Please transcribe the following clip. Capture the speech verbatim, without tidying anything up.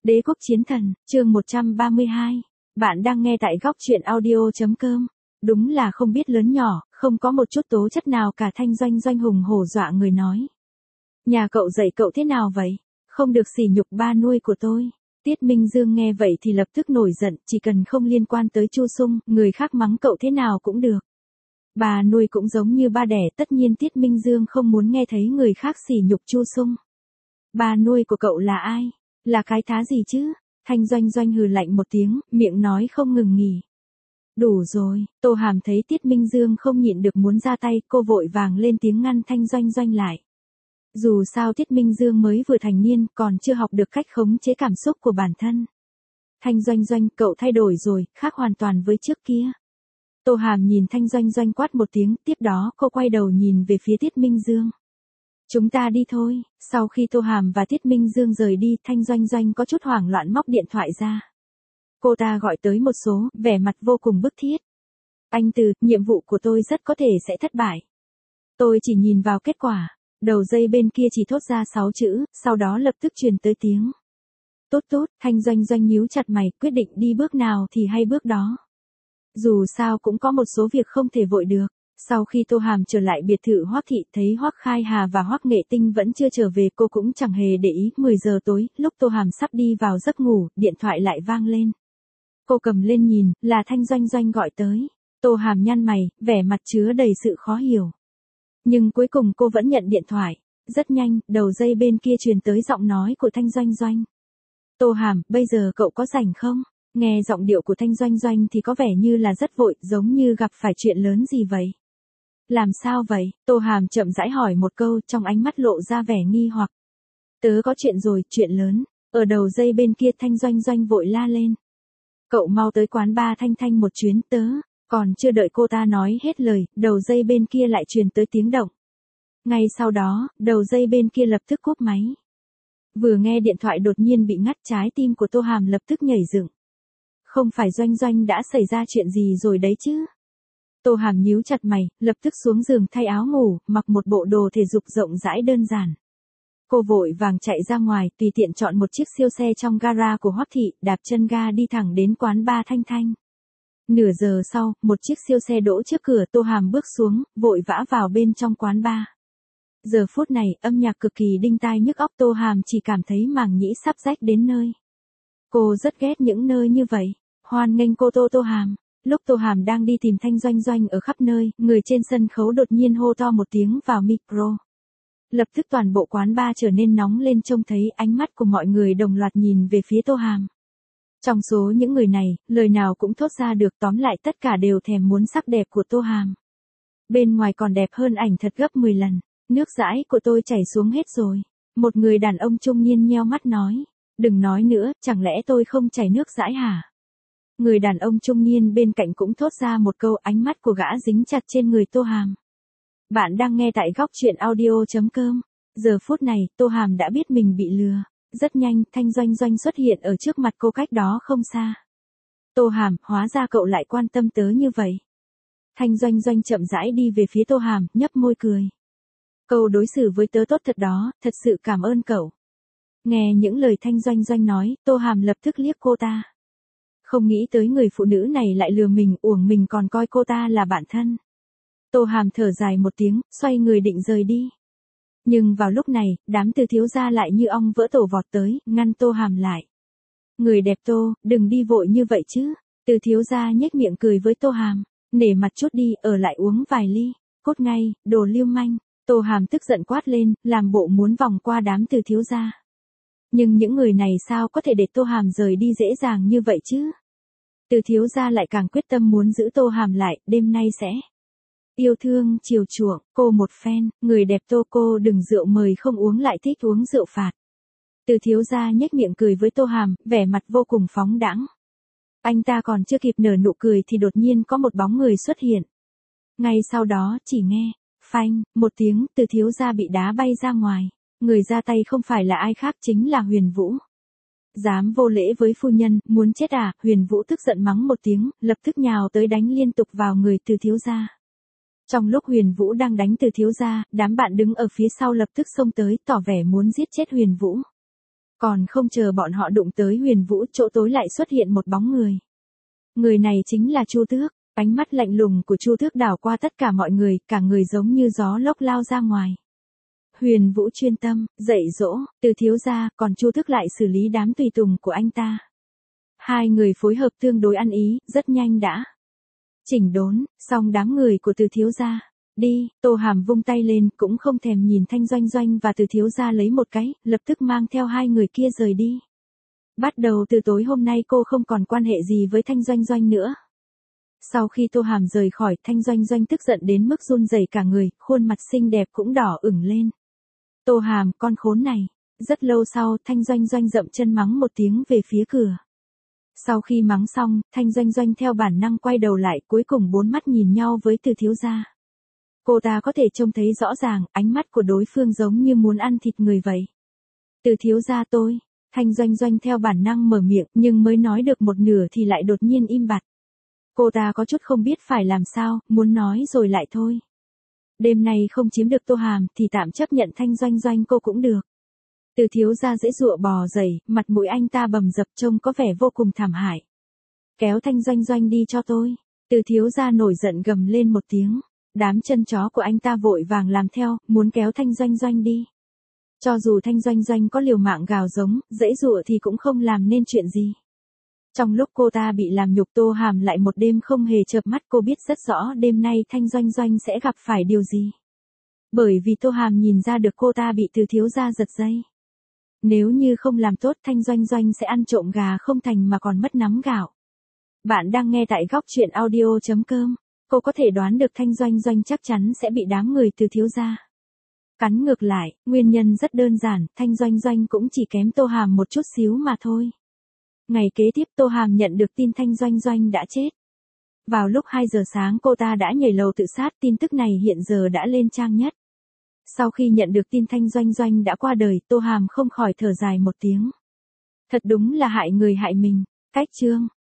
Đế quốc chiến thần, chương một trăm ba mươi hai. Bạn đang nghe tại góc truyện audio.com. Đúng là không biết lớn nhỏ, không có một chút tố chất nào cả. Thanh Doanh Doanh hùng hổ dọa người nói. Nhà cậu dạy cậu thế nào vậy? Không được sỉ nhục ba nuôi của tôi. Tiết Minh Dương nghe vậy thì lập tức nổi giận, chỉ cần không liên quan tới Chu Sung, người khác mắng cậu thế nào cũng được. Bà nuôi cũng giống như ba đẻ, tất nhiên Tiết Minh Dương không muốn nghe thấy người khác sỉ nhục Chu Sung. Bà nuôi của cậu là ai? Là cái thá gì chứ? Thanh Doanh Doanh hừ lạnh một tiếng, miệng nói không ngừng nghỉ. Đủ rồi, Tô Hàm thấy Tiết Minh Dương không nhịn được muốn ra tay, cô vội vàng lên tiếng ngăn Thanh Doanh Doanh lại. Dù sao Tiết Minh Dương mới vừa thành niên, còn chưa học được cách khống chế cảm xúc của bản thân. Thanh Doanh Doanh, cậu thay đổi rồi, khác hoàn toàn với trước kia. Tô Hàm nhìn Thanh Doanh Doanh quát một tiếng, tiếp đó cô quay đầu nhìn về phía Tiết Minh Dương. Chúng ta đi thôi. Sau khi Tô Hàm và Tiết Minh Dương rời đi, Thanh Doanh Doanh có chút hoảng loạn móc điện thoại ra. Cô ta gọi tới một số, vẻ mặt vô cùng bức thiết. Anh Từ, nhiệm vụ của tôi rất có thể sẽ thất bại. Tôi chỉ nhìn vào kết quả. Đầu dây bên kia chỉ thốt ra sáu chữ, sau đó lập tức truyền tới tiếng. Tốt tốt, Thanh Doanh Doanh nhíu chặt mày, quyết định đi bước nào thì hay bước đó. Dù sao cũng có một số việc không thể vội được. Sau khi Tô Hàm trở lại biệt thự Hoắc Thị, thấy Hoắc Khai Hà và Hoắc Nghệ Tinh vẫn chưa trở về, cô cũng chẳng hề để ý. Mười giờ tối, lúc Tô Hàm sắp đi vào giấc ngủ, điện thoại lại vang lên. Cô cầm lên nhìn, là Thanh Doanh Doanh gọi tới. Tô Hàm nhăn mày, vẻ mặt chứa đầy sự khó hiểu. Nhưng cuối cùng cô vẫn nhận điện thoại. Rất nhanh, đầu dây bên kia truyền tới giọng nói của Thanh Doanh Doanh. Tô Hàm, bây giờ cậu có rảnh không? Nghe giọng điệu của Thanh Doanh Doanh thì có vẻ như là rất vội, giống như gặp phải chuyện lớn gì vậy. Làm sao vậy? Tô Hàm chậm rãi hỏi một câu, trong ánh mắt lộ ra vẻ nghi hoặc. Tớ có chuyện rồi, chuyện lớn. Ở đầu dây bên kia Thanh Doanh Doanh vội la lên. Cậu mau tới quán bar Thanh Thanh một chuyến, tớ. Còn chưa đợi cô ta nói hết lời, đầu dây bên kia lại truyền tới tiếng động. Ngay sau đó, đầu dây bên kia lập tức cúp máy. Vừa nghe điện thoại đột nhiên bị ngắt, trái tim của Tô Hàm lập tức nhảy dựng. Không phải Doanh Doanh đã xảy ra chuyện gì rồi đấy chứ? Tô Hàm nhíu chặt mày, lập tức xuống giường thay áo ngủ, mặc một bộ đồ thể dục rộng rãi đơn giản. Cô vội vàng chạy ra ngoài, tùy tiện chọn một chiếc siêu xe trong gara của Hoắc Thị, đạp chân ga đi thẳng đến quán bar Thanh Thanh. Nửa giờ sau, một chiếc siêu xe đỗ trước cửa, Tô Hàm bước xuống, vội vã vào bên trong quán bar. Giờ phút này, âm nhạc cực kỳ đinh tai nhức óc, Tô Hàm chỉ cảm thấy màng nhĩ sắp rách đến nơi. Cô rất ghét những nơi như vậy. Hoan nghênh cô Tô Tô Hàm. Lúc Tô Hàm đang đi tìm Thanh Doanh Doanh ở khắp nơi, người trên sân khấu đột nhiên hô to một tiếng vào micro. Lập tức toàn bộ quán bar trở nên nóng lên, trông thấy ánh mắt của mọi người đồng loạt nhìn về phía Tô Hàm. Trong số những người này, lời nào cũng thốt ra được, tóm lại tất cả đều thèm muốn sắc đẹp của Tô Hàm. Bên ngoài còn đẹp hơn ảnh thật gấp mười lần. Nước dãi của tôi chảy xuống hết rồi. Một người đàn ông trung niên nheo mắt nói. Đừng nói nữa, chẳng lẽ tôi không chảy nước dãi hả? Người đàn ông trung niên bên cạnh cũng thốt ra một câu, ánh mắt của gã dính chặt trên người Tô Hàm. Bạn đang nghe tại góc truyện audio.com. Giờ phút này, Tô Hàm đã biết mình bị lừa. Rất nhanh, Thanh Doanh Doanh xuất hiện ở trước mặt cô cách đó không xa. Tô Hàm, hóa ra cậu lại quan tâm tớ như vậy. Thanh Doanh Doanh chậm rãi đi về phía Tô Hàm, nhấp môi cười. Câu đối xử với tớ tốt thật đó, thật sự cảm ơn cậu. Nghe những lời Thanh Doanh Doanh nói, Tô Hàm lập tức liếc cô ta. Không nghĩ tới người phụ nữ này lại lừa mình, uổng mình còn coi cô ta là bạn thân. Tô Hàm thở dài một tiếng, xoay người định rời đi. Nhưng vào lúc này, đám Từ thiếu gia lại như ong vỡ tổ vọt tới, ngăn Tô Hàm lại. Người đẹp Tô, đừng đi vội như vậy chứ. Từ thiếu gia nhếch miệng cười với Tô Hàm, nể mặt chút đi, ở lại uống vài ly. Cốt ngay, đồ lưu manh. Tô Hàm tức giận quát lên, làm bộ muốn vòng qua đám Từ thiếu gia. Nhưng những người này sao có thể để Tô Hàm rời đi dễ dàng như vậy chứ? Từ thiếu gia lại càng quyết tâm muốn giữ Tô Hàm lại, đêm nay sẽ yêu thương, chiều chuộng, cô một phen, người đẹp Tô, cô đừng rượu mời không uống lại thích uống rượu phạt. Từ thiếu gia nhếch miệng cười với Tô Hàm, vẻ mặt vô cùng phóng đãng. Anh ta còn chưa kịp nở nụ cười thì đột nhiên có một bóng người xuất hiện. Ngay sau đó, chỉ nghe, phanh, một tiếng, Từ thiếu gia bị đá bay ra ngoài. Người ra tay không phải là ai khác, chính là Huyền Vũ. Dám vô lễ với phu nhân, muốn chết à? Huyền Vũ tức giận mắng một tiếng, lập tức nhào tới đánh liên tục vào người Từ thiếu gia. Trong lúc Huyền Vũ đang đánh Từ thiếu gia, đám bạn đứng ở phía sau lập tức xông tới, tỏ vẻ muốn giết chết Huyền Vũ. Còn không chờ bọn họ đụng tới Huyền Vũ, chỗ tối lại xuất hiện một bóng người. Người này chính là Chu Tước, ánh mắt lạnh lùng của Chu Tước đảo qua tất cả mọi người, cả người giống như gió lốc lao ra ngoài. Huyền Vũ chuyên tâm, dạy dỗ, Từ thiếu gia, còn Chu Tước lại xử lý đám tùy tùng của anh ta. Hai người phối hợp tương đối ăn ý, rất nhanh đã chỉnh đốn, xong đám người của Từ thiếu gia. Đi, Tô Hàm vung tay lên, cũng không thèm nhìn Thanh Doanh Doanh và Từ thiếu gia lấy một cái, lập tức mang theo hai người kia rời đi. Bắt đầu từ tối hôm nay cô không còn quan hệ gì với Thanh Doanh Doanh nữa. Sau khi Tô Hàm rời khỏi, Thanh Doanh Doanh tức giận đến mức run rẩy cả người, khuôn mặt xinh đẹp cũng đỏ ửng lên. Tô Hàm, con khốn này. Rất lâu sau, Thanh Doanh Doanh dậm chân mắng một tiếng về phía cửa. Sau khi mắng xong, Thanh Doanh Doanh theo bản năng quay đầu lại, cuối cùng bốn mắt nhìn nhau với Từ thiếu gia. Cô ta có thể trông thấy rõ ràng, ánh mắt của đối phương giống như muốn ăn thịt người vậy. Từ thiếu gia tôi, Thanh Doanh Doanh theo bản năng mở miệng, nhưng mới nói được một nửa thì lại đột nhiên im bặt. Cô ta có chút không biết phải làm sao, muốn nói rồi lại thôi. Đêm nay không chiếm được Tô Hàm thì tạm chấp nhận Thanh Doanh Doanh cô cũng được. Từ thiếu gia dễ dụa bò dậy, mặt mũi anh ta bầm dập trông có vẻ vô cùng thảm hại. Kéo Thanh Doanh Doanh đi cho tôi. Từ thiếu gia nổi giận gầm lên một tiếng. Đám chân chó của anh ta vội vàng làm theo, muốn kéo Thanh Doanh Doanh đi. Cho dù Thanh Doanh Doanh có liều mạng gào giống, dễ dụa thì cũng không làm nên chuyện gì. Trong lúc cô ta bị làm nhục, Tô Hàm lại một đêm không hề chợp mắt, cô biết rất rõ đêm nay Thanh Doanh Doanh sẽ gặp phải điều gì. Bởi vì Tô Hàm nhìn ra được cô ta bị Từ thiếu gia giật dây. Nếu như không làm tốt, Thanh Doanh Doanh sẽ ăn trộm gà không thành mà còn mất nắm gạo. Bạn đang nghe tại góc truyện audio chấm com. Cô có thể đoán được Thanh Doanh Doanh chắc chắn sẽ bị đám người Từ thiếu gia cắn ngược lại, nguyên nhân rất đơn giản, Thanh Doanh Doanh cũng chỉ kém Tô Hàm một chút xíu mà thôi. Ngày kế tiếp Tô Hàm nhận được tin Thanh Doanh Doanh đã chết. Vào lúc hai giờ sáng cô ta đã nhảy lầu tự sát, tin tức này hiện giờ đã lên trang nhất. Sau khi nhận được tin Thanh Doanh Doanh đã qua đời, Tô Hàm không khỏi thở dài một tiếng. Thật đúng là hại người hại mình. Cách chương